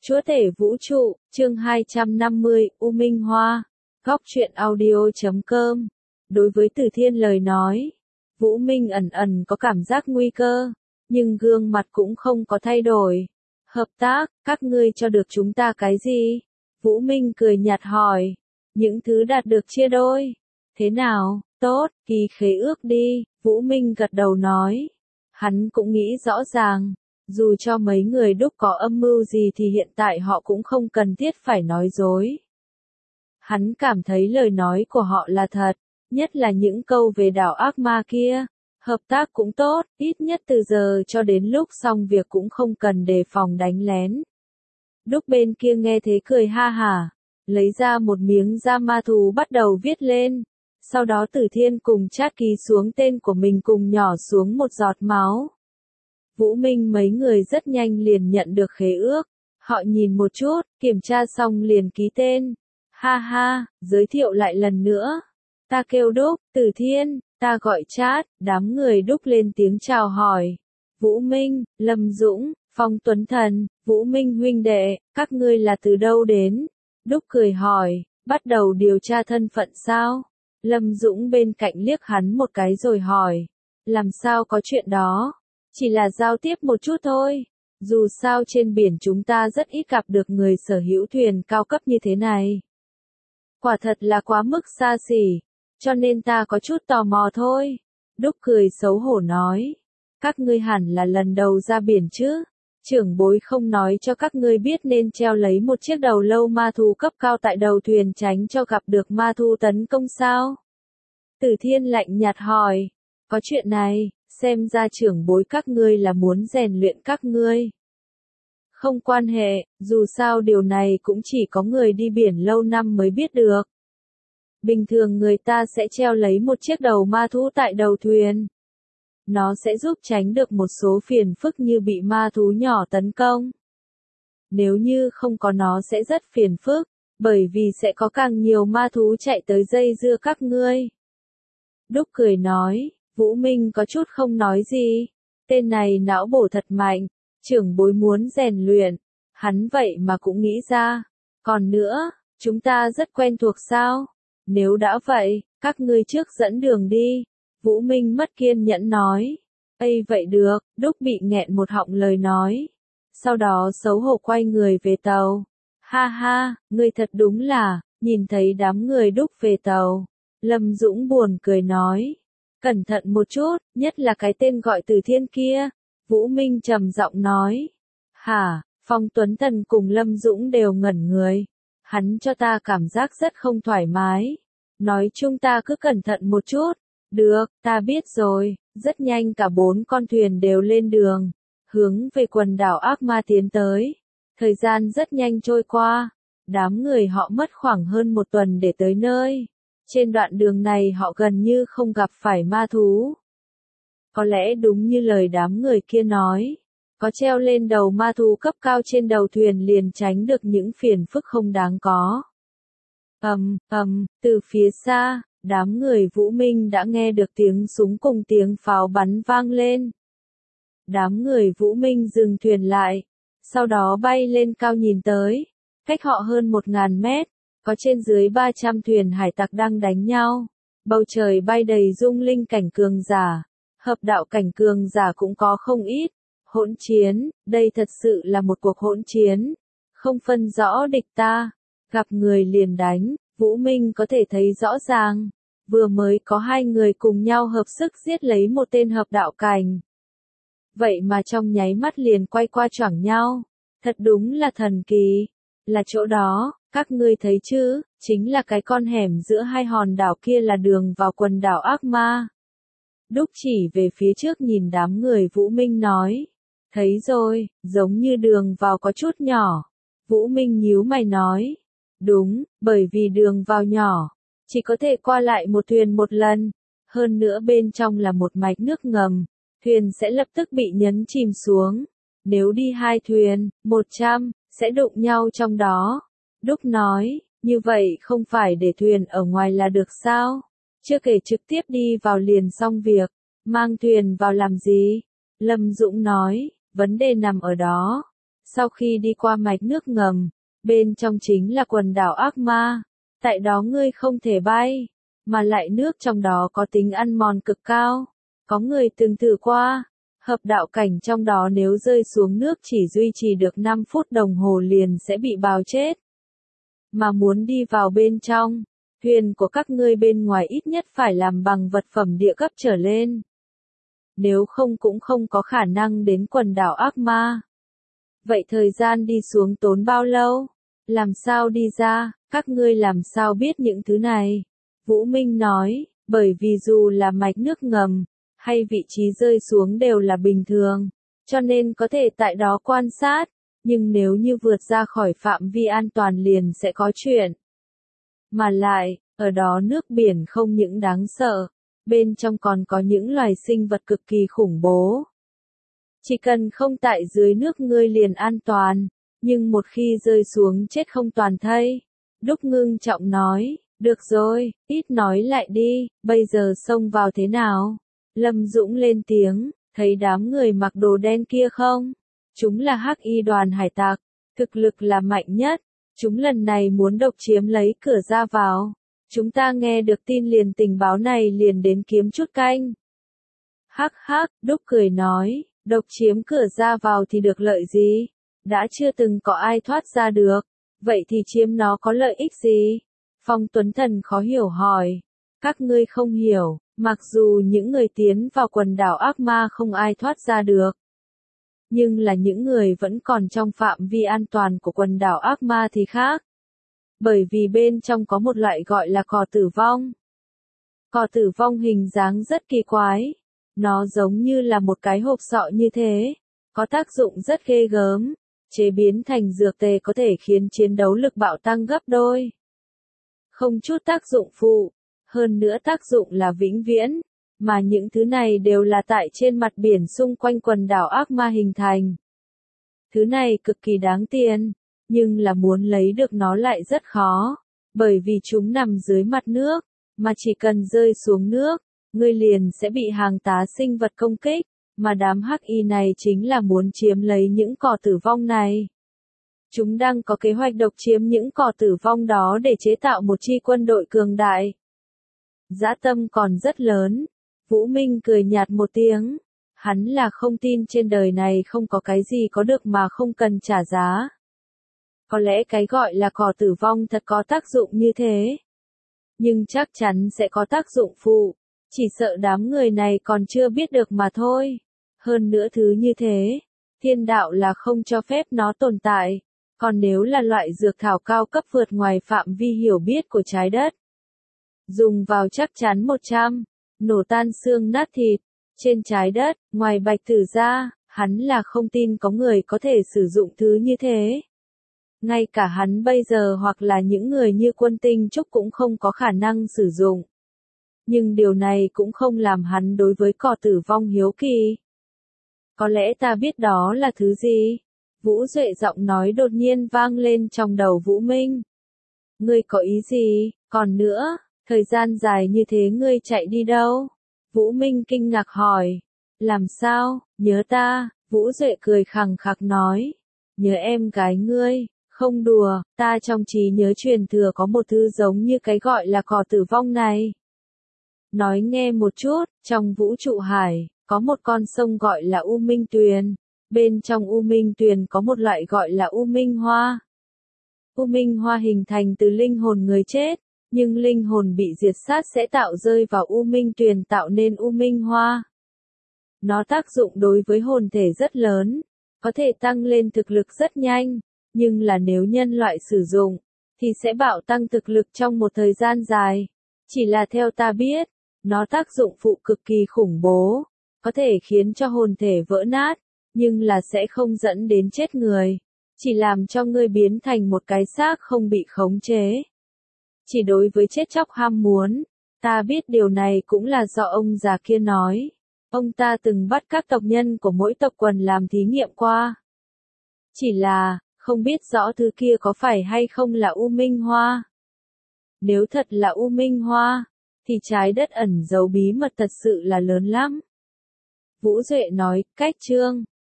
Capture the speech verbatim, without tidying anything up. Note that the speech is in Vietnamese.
Chúa tể vũ trụ, chương hai trăm năm mươi, U Minh Hoa, góc truyện audio.com. Đối với Từ Thiên lời nói, Vũ Minh ẩn ẩn có cảm giác nguy cơ, nhưng gương mặt cũng không có thay đổi. Hợp tác, các ngươi cho được chúng ta cái gì? Vũ Minh cười nhạt hỏi. Những thứ đạt được chia đôi. Thế nào, tốt, ký khế ước đi, Vũ Minh gật đầu nói. Hắn cũng nghĩ rõ ràng. Dù cho mấy người đúc có âm mưu gì thì hiện tại họ cũng không cần thiết phải nói dối. Hắn cảm thấy lời nói của họ là thật, nhất là những câu về đảo ác ma kia. Hợp tác cũng tốt, ít nhất từ giờ cho đến lúc xong việc cũng không cần đề phòng đánh lén. Đúc bên kia nghe thế cười ha hả, lấy ra một miếng da ma thú bắt đầu viết lên. Sau đó Từ Thiên cùng chát ký xuống tên của mình cùng nhỏ xuống một giọt máu. Vũ Minh mấy người rất nhanh liền nhận được khế ước. Họ nhìn một chút, kiểm tra xong liền ký tên. Ha ha, giới thiệu lại lần nữa. Ta kêu Đúc, Từ Thiên, ta gọi Chát, đám người Đúc lên tiếng chào hỏi. Vũ Minh, Lâm Dũng, Phong Tuấn Thần, Vũ Minh huynh đệ, các ngươi là từ đâu đến? Đúc cười hỏi, bắt đầu điều tra thân phận sao? Lâm Dũng bên cạnh liếc hắn một cái rồi hỏi, làm sao có chuyện đó? Chỉ là giao tiếp một chút thôi. Dù sao trên biển chúng ta rất ít gặp được người sở hữu thuyền cao cấp như thế này. Quả thật là quá mức xa xỉ, cho nên ta có chút tò mò thôi. Đúc cười xấu hổ nói. Các ngươi hẳn là lần đầu ra biển chứ? Trưởng bối không nói cho các ngươi biết nên treo lấy một chiếc đầu lâu ma thú cấp cao tại đầu thuyền tránh cho gặp được ma thú tấn công sao? Từ Thiên lạnh nhạt hỏi. Có chuyện này. Xem ra trưởng bối các ngươi là muốn rèn luyện các ngươi. Không quan hệ, dù sao điều này cũng chỉ có người đi biển lâu năm mới biết được. Bình thường người ta sẽ treo lấy một chiếc đầu ma thú tại đầu thuyền. Nó sẽ giúp tránh được một số phiền phức như bị ma thú nhỏ tấn công. Nếu như không có nó sẽ rất phiền phức, bởi vì sẽ có càng nhiều ma thú chạy tới dây dưa các ngươi. Đúc cười nói. Vũ Minh có chút không nói gì. Tên này não bổ thật mạnh. Trưởng bối muốn rèn luyện. Hắn vậy mà cũng nghĩ ra. Còn nữa, chúng ta rất quen thuộc sao? Nếu đã vậy, các ngươi trước dẫn đường đi. Vũ Minh mất kiên nhẫn nói. Ây vậy được, Đúc bị nghẹn một họng lời nói. Sau đó xấu hổ quay người về tàu. Ha ha, ngươi thật đúng là, nhìn thấy đám người Đúc về tàu. Lâm Dũng buồn cười nói. Cẩn thận một chút, nhất là cái tên gọi Từ Thiên kia. Vũ Minh trầm giọng nói. Hả, Phong Tuấn Thần cùng Lâm Dũng đều ngẩn người. Hắn cho ta cảm giác rất không thoải mái. Nói chung ta cứ cẩn thận một chút. Được, ta biết rồi. Rất nhanh cả bốn con thuyền đều lên đường. Hướng về quần đảo ác ma tiến tới. Thời gian rất nhanh trôi qua. Đám người họ mất khoảng hơn một tuần để tới nơi. Trên đoạn đường này họ gần như không gặp phải ma thú. Có lẽ đúng như lời đám người kia nói. Có treo lên đầu ma thú cấp cao trên đầu thuyền liền tránh được những phiền phức không đáng có. Ầm, ầm, từ phía xa, đám người Vũ Minh đã nghe được tiếng súng cùng tiếng pháo bắn vang lên. Đám người Vũ Minh dừng thuyền lại. Sau đó bay lên cao nhìn tới. Cách họ hơn một ngàn mét. Có trên dưới ba trăm thuyền hải tặc đang đánh nhau. Bầu trời bay đầy rung linh cảnh cường giả. Hợp đạo cảnh cường giả cũng có không ít. Hỗn chiến, đây thật sự là một cuộc hỗn chiến. Không phân rõ địch ta. Gặp người liền đánh, Vũ Minh có thể thấy rõ ràng. Vừa mới có hai người cùng nhau hợp sức giết lấy một tên hợp đạo cảnh. Vậy mà trong nháy mắt liền quay qua choảng nhau. Thật đúng là thần kỳ. Là chỗ đó. Các ngươi thấy chứ, chính là cái con hẻm giữa hai hòn đảo kia là đường vào quần đảo ác ma. Đúc chỉ về phía trước nhìn đám người Vũ Minh nói. Thấy rồi, giống như đường vào có chút nhỏ. Vũ Minh nhíu mày nói. Đúng, bởi vì đường vào nhỏ. Chỉ có thể qua lại một thuyền một lần. Hơn nữa bên trong là một mạch nước ngầm. Thuyền sẽ lập tức bị nhấn chìm xuống. Nếu đi hai thuyền, một trăm, sẽ đụng nhau trong đó. Đúc nói, như vậy không phải để thuyền ở ngoài là được sao? Chưa kể trực tiếp đi vào liền xong việc, mang thuyền vào làm gì? Lâm Dũng nói, vấn đề nằm ở đó. Sau khi đi qua mạch nước ngầm, bên trong chính là quần đảo ác ma. Tại đó ngươi không thể bay, mà lại nước trong đó có tính ăn mòn cực cao. Có người từng thử qua, hợp đạo cảnh trong đó nếu rơi xuống nước chỉ duy trì được năm phút đồng hồ liền sẽ bị bào chết. Mà muốn đi vào bên trong, thuyền của các ngươi bên ngoài ít nhất phải làm bằng vật phẩm địa cấp trở lên. Nếu không cũng không có khả năng đến quần đảo ác ma. Vậy thời gian đi xuống tốn bao lâu? Làm sao đi ra, các ngươi làm sao biết những thứ này? Vũ Minh nói, bởi vì dù là mạch nước ngầm, hay vị trí rơi xuống đều là bình thường, cho nên có thể tại đó quan sát, nhưng nếu như vượt ra khỏi phạm vi an toàn liền sẽ có chuyện. Mà lại, ở đó nước biển không những đáng sợ, bên trong còn có những loài sinh vật cực kỳ khủng bố. Chỉ cần không tại dưới nước ngươi liền an toàn, nhưng một khi rơi xuống chết không toàn thây. Đúc Ngưng Trọng nói, được rồi, ít nói lại đi, bây giờ xông vào thế nào? Lâm Dũng lên tiếng, thấy đám người mặc đồ đen kia không? Chúng là Hắc Y đoàn hải tặc, thực lực là mạnh nhất, chúng lần này muốn độc chiếm lấy cửa ra vào. Chúng ta nghe được tin liền tình báo này liền đến kiếm chút canh. Hắc hắc, Đúc cười nói, độc chiếm cửa ra vào thì được lợi gì? Đã chưa từng có ai thoát ra được, vậy thì chiếm nó có lợi ích gì? Phong Tuấn Thần khó hiểu hỏi, các ngươi không hiểu, mặc dù những người tiến vào quần đảo ác ma không ai thoát ra được. Nhưng là những người vẫn còn trong phạm vi an toàn của quần đảo ác ma thì khác. Bởi vì bên trong có một loại gọi là cỏ tử vong. Cỏ tử vong hình dáng rất kỳ quái. Nó giống như là một cái hộp sọ như thế. Có tác dụng rất ghê gớm. Chế biến thành dược tề có thể khiến chiến đấu lực bạo tăng gấp đôi. Không chút tác dụng phụ. Hơn nữa tác dụng là vĩnh viễn. Mà những thứ này đều là tại trên mặt biển xung quanh quần đảo ác ma hình thành. Thứ này cực kỳ đáng tiền. Nhưng là muốn lấy được nó lại rất khó, bởi vì chúng nằm dưới mặt nước, mà chỉ cần rơi xuống nước, ngươi liền sẽ bị hàng tá sinh vật công kích, mà đám hắc y này chính là muốn chiếm lấy những cỏ tử vong này. Chúng đang có kế hoạch độc chiếm những cỏ tử vong đó để chế tạo một chi quân đội cường đại. Dã tâm còn rất lớn, Vũ Minh cười nhạt một tiếng, hắn là không tin trên đời này không có cái gì có được mà không cần trả giá. Có lẽ cái gọi là cỏ tử vong thật có tác dụng như thế. Nhưng chắc chắn sẽ có tác dụng phụ. Chỉ sợ đám người này còn chưa biết được mà thôi. Hơn nữa thứ như thế, thiên đạo là không cho phép nó tồn tại. Còn nếu là loại dược thảo cao cấp vượt ngoài phạm vi hiểu biết của trái đất. Dùng vào chắc chắn một trăm, nổ tan xương nát thịt. Trên trái đất, ngoài Bạch Tử ra, hắn là không tin có người có thể sử dụng thứ như thế. Ngay cả hắn bây giờ hoặc là những người như Quân Tinh Trúc cũng không có khả năng sử dụng. Nhưng điều này cũng không làm hắn đối với cỏ tử vong hiếu kỳ. Có lẽ ta biết đó là thứ gì? Vũ Duệ giọng nói đột nhiên vang lên trong đầu Vũ Minh. Ngươi có ý gì? Còn nữa, thời gian dài như thế ngươi chạy đi đâu? Vũ Minh kinh ngạc hỏi. Làm sao? Nhớ ta? Vũ Duệ cười khằng khặc nói. Nhớ em gái ngươi. Không đùa, ta trong trí nhớ truyền thừa có một thứ giống như cái gọi là cỏ tử vong này. Nói nghe một chút, trong vũ trụ hải, có một con sông gọi là U Minh Tuyền. Bên trong U Minh Tuyền có một loại gọi là U Minh Hoa. U Minh Hoa hình thành từ linh hồn người chết, nhưng linh hồn bị diệt sát sẽ tạo rơi vào U Minh Tuyền tạo nên U Minh Hoa. Nó tác dụng đối với hồn thể rất lớn, có thể tăng lên thực lực rất nhanh. Nhưng là nếu nhân loại sử dụng, thì sẽ bạo tăng thực lực trong một thời gian dài. Chỉ là theo ta biết, nó tác dụng phụ cực kỳ khủng bố, có thể khiến cho hồn thể vỡ nát, nhưng là sẽ không dẫn đến chết người. Chỉ làm cho ngươi biến thành một cái xác không bị khống chế. Chỉ đối với chết chóc ham muốn, ta biết điều này cũng là do ông già kia nói. Ông ta từng bắt các tộc nhân của mỗi tộc quần làm thí nghiệm qua. Chỉ là, không biết rõ thứ kia có phải hay không là U Minh Hoa. Nếu thật là U Minh Hoa, thì trái đất ẩn giấu bí mật thật sự là lớn lắm. Vũ Duệ nói, cách chương.